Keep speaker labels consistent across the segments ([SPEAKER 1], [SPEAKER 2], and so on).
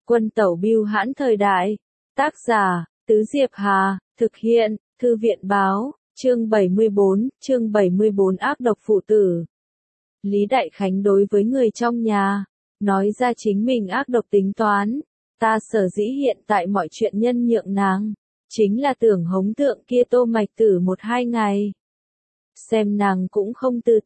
[SPEAKER 1] Quân tẩu bưu hãn thời đại. Tác giả, Tứ Diệp Hà, thực hiện, Thư viện báo, chương 74 ác độc phụ tử. Lý Đại Khánh đối với người trong nhà, nói ra chính mình ác độc tính toán, ta sở dĩ hiện tại mọi chuyện nhân nhượng nàng, chính là tưởng hống tượng kia Tô Mạch Tử 1-2 ngày. Xem nàng cũng không từ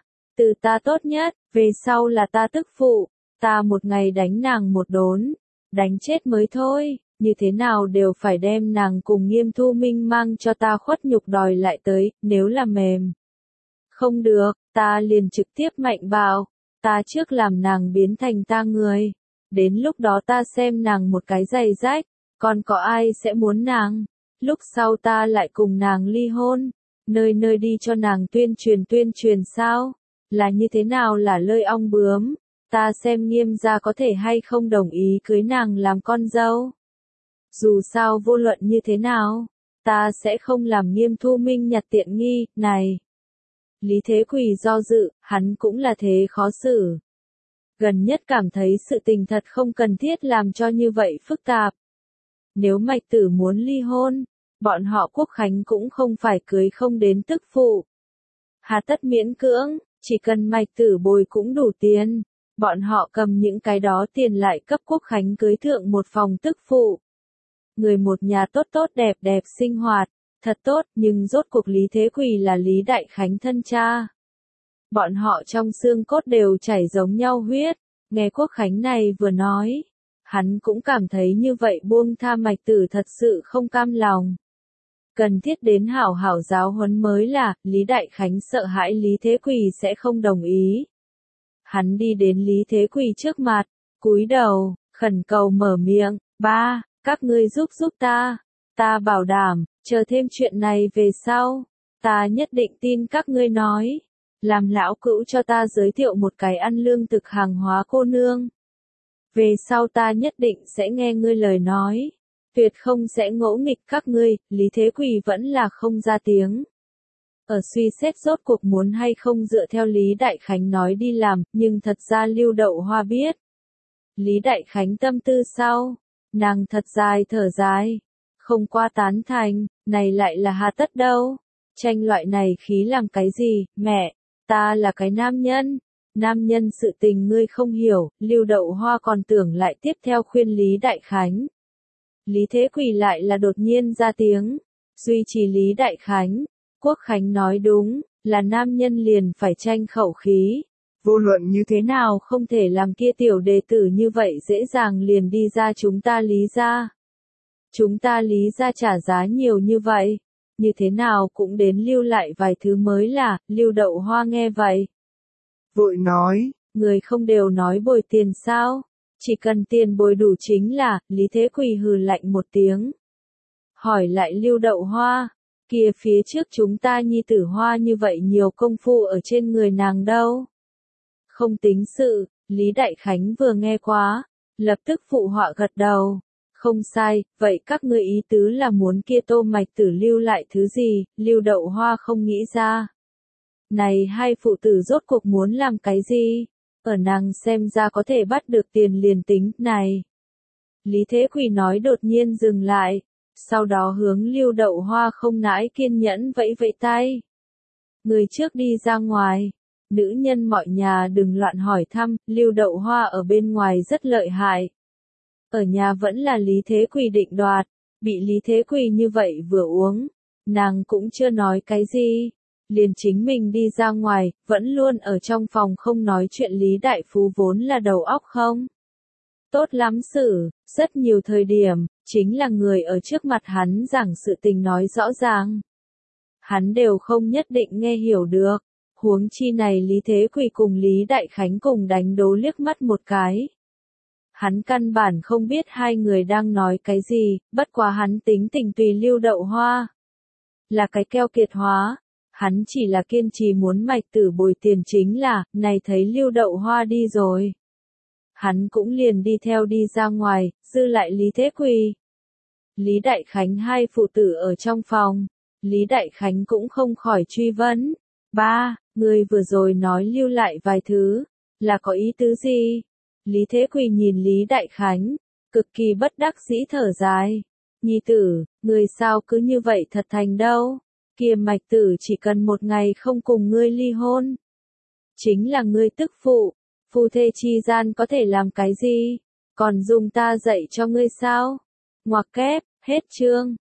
[SPEAKER 1] ta tốt nhất, về sau là ta tức phụ, ta một ngày đánh nàng một đốn, đánh chết mới thôi, như thế nào đều phải đem nàng cùng Nghiêm Thu Minh mang cho ta khuất nhục đòi lại tới, nếu là mềm. Không được, ta liền trực tiếp mạnh bạo, ta trước làm nàng biến thành ta người, đến lúc đó ta xem nàng một cái giày rách, còn có ai sẽ muốn nàng, lúc sau ta lại cùng nàng ly hôn, nơi nơi đi cho nàng tuyên truyền sao, là như thế nào là lơi ong bướm, ta xem Nghiêm gia có thể hay không đồng ý cưới nàng làm con dâu. Dù sao vô luận như thế nào, ta sẽ không làm Nghiêm Thu Minh nhặt tiện nghi, này. Lý Thế Quỳ do dự, hắn cũng là thế khó xử. Gần nhất cảm thấy sự tình thật không cần thiết làm cho như vậy phức tạp. Nếu Mạch Tử muốn ly hôn, bọn họ Quốc Khánh cũng không phải cưới không đến tức phụ. Hà tất miễn cưỡng, chỉ cần Mạch Tử bồi cũng đủ tiền, bọn họ cầm những cái đó tiền lại cấp Quốc Khánh cưới thượng một phòng tức phụ. Người một nhà tốt tốt đẹp đẹp sinh hoạt, thật tốt, nhưng rốt cuộc Lý Thế Quỳ là Lý Đại Khánh thân cha. Bọn họ trong xương cốt đều chảy giống nhau huyết, nghe Quốc Khánh này vừa nói, hắn cũng cảm thấy như vậy buông tha Mạch Tử thật sự không cam lòng. Cần thiết đến hảo hảo giáo huấn mới là, Lý Đại Khánh sợ hãi Lý Thế Quỳ sẽ không đồng ý. Hắn đi đến Lý Thế Quỳ trước mặt, cúi đầu, khẩn cầu mở miệng, ba, các ngươi giúp ta bảo đảm, chờ thêm chuyện này về sau, ta nhất định tin các ngươi nói, làm lão cữu cho ta giới thiệu một cái ăn lương thực hàng hóa cô nương. Về sau ta nhất định sẽ nghe ngươi lời nói, tuyệt không sẽ ngỗ nghịch các ngươi, Lý Thế Quỳ vẫn là không ra tiếng. Ở suy xét rốt cuộc muốn hay không dựa theo Lý Đại Khánh nói đi làm, nhưng thật ra Lưu Đậu Hoa biết. Lý Đại Khánh tâm tư sau, nàng thật dài thở dài, không qua tán thành, này lại là hà tất đâu, tranh loại này khí làm cái gì, mẹ, ta là cái nam nhân sự tình ngươi không hiểu, Lưu Đậu Hoa còn tưởng lại tiếp theo khuyên Lý Đại Khánh. Lý Thế Quỳ lại là đột nhiên ra tiếng, duy trì Lý Đại Khánh, Quốc Khánh nói đúng, là nam nhân liền phải tranh khẩu khí. Vô luận như thế nào không thể làm kia tiểu đệ tử như vậy dễ dàng liền đi ra chúng ta Lý gia. Chúng ta Lý gia trả giá nhiều như vậy, như thế nào cũng đến lưu lại vài thứ mới là, Lưu Đậu Hoa nghe vậy. Vội nói, người không đều nói bồi tiền sao, chỉ cần tiền bồi đủ chính là, Lý Thế Quỳ hừ lạnh một tiếng. Hỏi lại Lưu Đậu Hoa, kia phía trước chúng ta nhi tử Hoa như vậy nhiều công phu ở trên người nàng đâu. Không tính sự, Lý Đại Khánh vừa nghe quá, lập tức phụ họa gật đầu. Không sai, vậy các ngươi ý tứ là muốn kia Tô Mạch Tử lưu lại thứ gì, Lưu Đậu Hoa không nghĩ ra. Này hai phụ tử rốt cuộc muốn làm cái gì? Ở nàng xem ra có thể bắt được tiền liền tính, này. Lý Thế Quỳ nói đột nhiên dừng lại, sau đó hướng Lưu Đậu Hoa không nãi kiên nhẫn vẫy vẫy tay. Người trước đi ra ngoài. Nữ nhân mọi nhà đừng loạn hỏi thăm, Lưu Đậu Hoa ở bên ngoài rất lợi hại. Ở nhà vẫn là Lý Thế Quỳ định đoạt, bị Lý Thế Quỳ như vậy vừa uống, nàng cũng chưa nói cái gì, liền chính mình đi ra ngoài, vẫn luôn ở trong phòng không nói chuyện. Lý Đại Phú vốn là đầu óc không tốt lắm xử, rất nhiều thời điểm, chính là người ở trước mặt hắn giảng sự tình nói rõ ràng. Hắn đều không nhất định nghe hiểu được. Huống chi này Lý Thế Quỳ cùng Lý Đại Khánh cùng đánh đố liếc mắt một cái. Hắn căn bản không biết hai người đang nói cái gì, bất quá hắn tính tình tùy Lưu Đậu Hoa. Là cái keo kiệt hóa, hắn chỉ là kiên trì muốn Mạch Tử bồi tiền chính là, này thấy Lưu Đậu Hoa đi rồi. Hắn cũng liền đi theo đi ra ngoài, dư lại Lý Thế Quỳ. Lý Đại Khánh hai phụ tử ở trong phòng, Lý Đại Khánh cũng không khỏi truy vấn. Ba, người vừa rồi nói lưu lại vài thứ, là có ý tứ gì? Lý Thế Quỳ nhìn Lý Đại Khánh, cực kỳ bất đắc dĩ thở dài. Nhi tử, ngươi sao cứ như vậy thật thành đâu? Kia Mạch Tử chỉ cần một ngày không cùng ngươi ly hôn. Chính là ngươi tức phụ, phu thê chi gian có thể làm cái gì? Còn dùng ta dạy cho ngươi sao? Ngoặc kép, hết chương.